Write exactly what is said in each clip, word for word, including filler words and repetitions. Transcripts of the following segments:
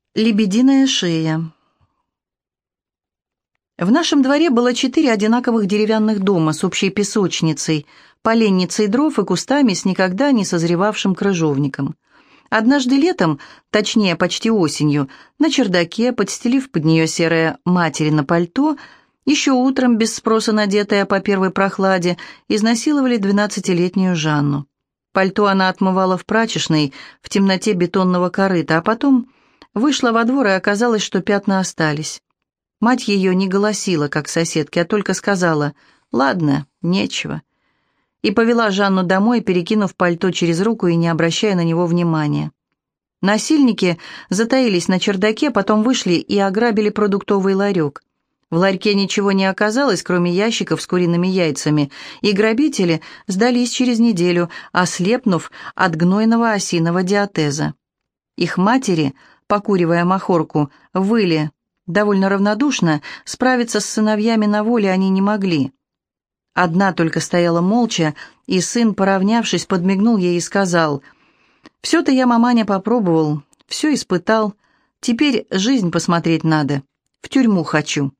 Лебединая шея. В нашем дворе было четыре одинаковых деревянных дома с общей песочницей, поленницей дров и кустами с никогда не созревавшим крыжовником. Однажды летом, точнее почти осенью, на чердаке, подстелив под нее серое материно пальто, еще утром, без спроса надетое по первой прохладе, изнасиловали двенадцатилетнюю Жанну. Пальто она отмывала в прачечной, в темноте бетонного корыта, а потом вышла во двор, и оказалось, что пятна остались. Мать ее не голосила, как соседки, а только сказала: «Ладно, нечего». И повела Жанну домой, перекинув пальто через руку и не обращая на него внимания. Насильники затаились на чердаке, потом вышли и ограбили продуктовый ларек. В ларьке ничего не оказалось, кроме ящиков с куриными яйцами, и грабители сдались через неделю, ослепнув от гнойного осиного диатеза. Их матери, покуривая махорку, выли. Довольно равнодушно, справиться с сыновьями на воле они не могли. Одна только стояла молча, и сын, поравнявшись, подмигнул ей и сказал: «Все-то я, маманя, попробовал, все испытал, теперь жизнь посмотреть надо, в тюрьму хочу».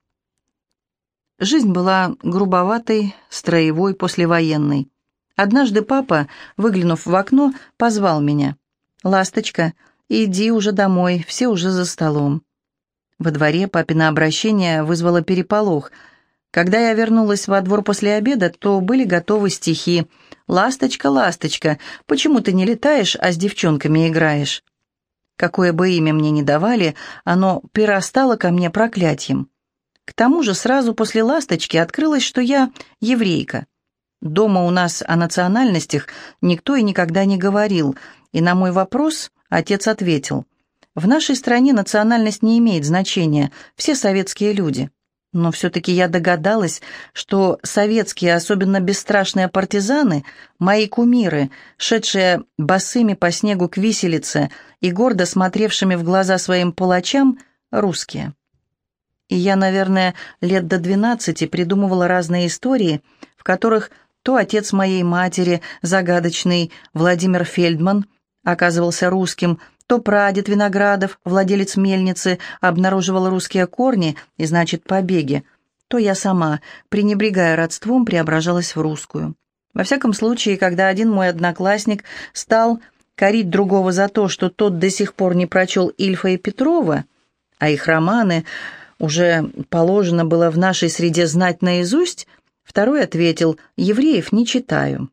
Жизнь была грубоватой, строевой, послевоенной. Однажды папа, выглянув в окно, позвал меня: «Ласточка, иди уже домой, все уже за столом». Во дворе папино обращение вызвало переполох. Когда я вернулась во двор после обеда, то были готовы стихи: «Ласточка, ласточка, почему ты не летаешь, а с девчонками играешь?» Какое бы имя мне ни давали, оно прирастало ко мне проклятием. К тому же сразу после «Ласточки» открылось, что я еврейка. Дома у нас о национальностях никто и никогда не говорил, и на мой вопрос отец ответил: «В нашей стране национальность не имеет значения, все советские люди». Но все-таки я догадалась, что советские, особенно бесстрашные партизаны, мои кумиры, шедшие босыми по снегу к виселице и гордо смотревшими в глаза своим палачам, русские. И я, наверное, лет до двенадцати придумывала разные истории, в которых то отец моей матери, загадочный Владимир Фельдман, оказывался русским, то прадед Виноградов, владелец мельницы, обнаруживал русские корни и, значит, побеги, то я сама, пренебрегая родством, преображалась в русскую. Во всяком случае, когда один мой одноклассник стал корить другого за то, что тот до сих пор не прочел Ильфа и Петрова, а их романы уже положено было в нашей среде знать наизусть, второй ответил: «Евреев не читаю».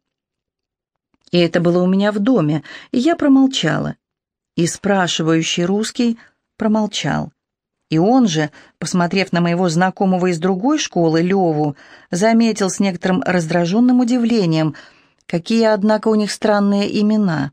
И это было у меня в доме, и я промолчала. И спрашивающий русский промолчал. И он же, посмотрев на моего знакомого из другой школы, Леву, заметил с некоторым раздраженным удивлением, какие, однако, у них странные имена.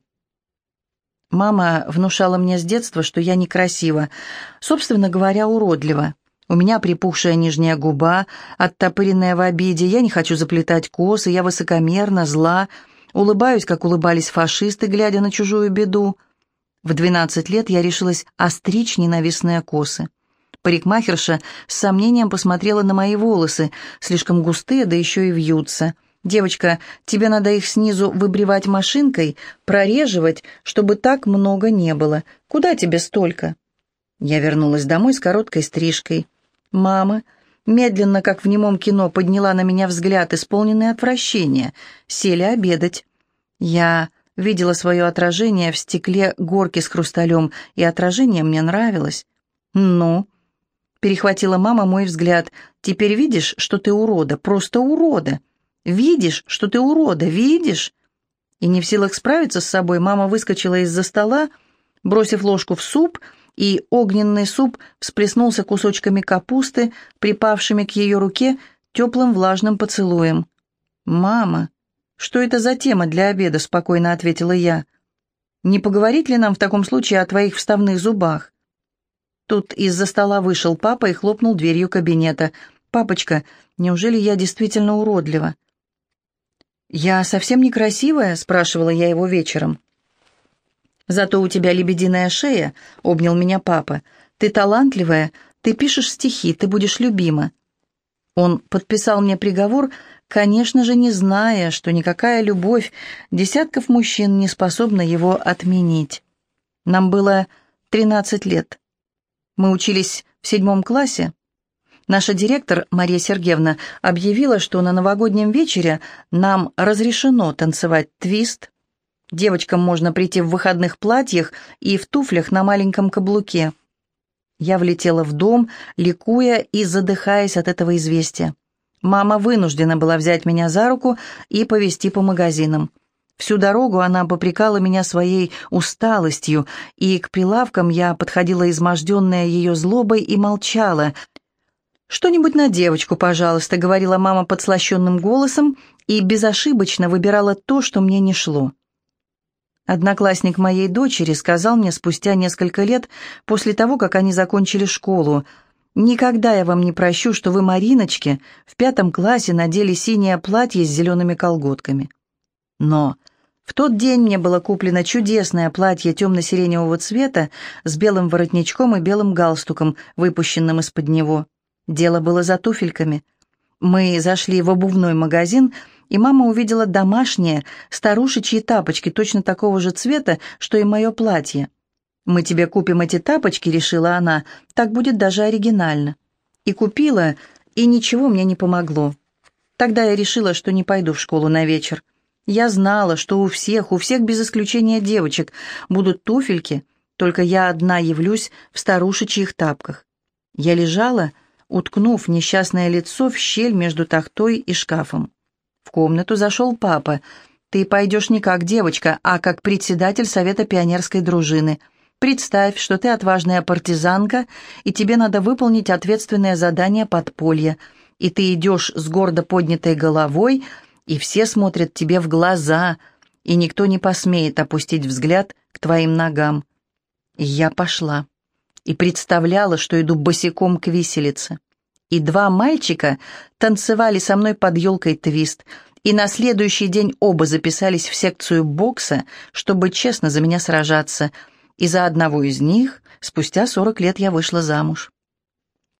Мама внушала мне с детства, что я некрасива, собственно говоря, уродлива. У меня припухшая нижняя губа, оттопыренная в обиде, я не хочу заплетать косы, я высокомерна, зла, улыбаюсь, как улыбались фашисты, глядя на чужую беду. В двенадцать лет я решилась остричь ненавистные косы. Парикмахерша с сомнением посмотрела на мои волосы, слишком густые, да еще и вьются. «Девочка, тебе надо их снизу выбривать машинкой, прореживать, чтобы так много не было. Куда тебе столько?» Я вернулась домой с короткой стрижкой. Мама, медленно, как в немом кино, подняла на меня взгляд, исполненный отвращения. Сели обедать. Я видела свое отражение в стекле горки с хрусталем, и отражение мне нравилось. «Ну?» — перехватила мама мой взгляд. «Теперь видишь, что ты урода, просто урода? Видишь, что ты урода, видишь?» И не в силах справиться с собой, мама выскочила из-за стола, бросив ложку в суп, и огненный суп всплеснулся кусочками капусты, припавшими к ее руке теплым влажным поцелуем. «Мама, что это за тема для обеда?» — спокойно ответила я. «Не поговорить ли нам в таком случае о твоих вставных зубах?» Тут из-за стола вышел папа и хлопнул дверью кабинета. «Папочка, неужели я действительно уродлива?» «Я совсем некрасивая?» — спрашивала я его вечером. «Зато у тебя лебединая шея», — обнял меня папа. «Ты талантливая, ты пишешь стихи, ты будешь любима». Он подписал мне приговор, конечно же, не зная, что никакая любовь десятков мужчин не способна его отменить. Нам было тринадцать лет. Мы учились в седьмом классе. Наша директор Мария Сергеевна объявила, что на новогоднем вечере нам разрешено танцевать твист. Девочкам можно прийти в выходных платьях и в туфлях на маленьком каблуке. Я влетела в дом, ликуя и задыхаясь от этого известия. Мама вынуждена была взять меня за руку и повезти по магазинам. Всю дорогу она попрекала меня своей усталостью, и к прилавкам я подходила изможденная ее злобой и молчала. «Что-нибудь на девочку, пожалуйста», — говорила мама подслащенным голосом и безошибочно выбирала то, что мне не шло. Одноклассник моей дочери сказал мне спустя несколько лет после того, как они закончили школу: «Никогда я вам не прощу, что вы, Мариночке, в пятом классе надели синее платье с зелеными колготками». Но в тот день мне было куплено чудесное платье темно-сиреневого цвета с белым воротничком и белым галстуком, выпущенным из-под него. Дело было за туфельками. Мы зашли в обувной магазин, и мама увидела домашние старушечьи тапочки точно такого же цвета, что и мое платье. «Мы тебе купим эти тапочки», — решила она, — «так будет даже оригинально». И купила, и ничего мне не помогло. Тогда я решила, что не пойду в школу на вечер. Я знала, что у всех, у всех без исключения девочек, будут туфельки, только я одна явлюсь в старушечьих тапках. Я лежала, уткнув несчастное лицо в щель между тахтой и шкафом. В комнату зашел папа. «Ты пойдешь не как девочка, а как председатель совета пионерской дружины. Представь, что ты отважная партизанка, и тебе надо выполнить ответственное задание подполья. И ты идешь с гордо поднятой головой, и все смотрят тебе в глаза, и никто не посмеет опустить взгляд к твоим ногам». И я пошла. И представляла, что иду босиком к виселице. И два мальчика танцевали со мной под елкой твист, и на следующий день оба записались в секцию бокса, чтобы честно за меня сражаться, и за одного из них спустя сорок лет я вышла замуж.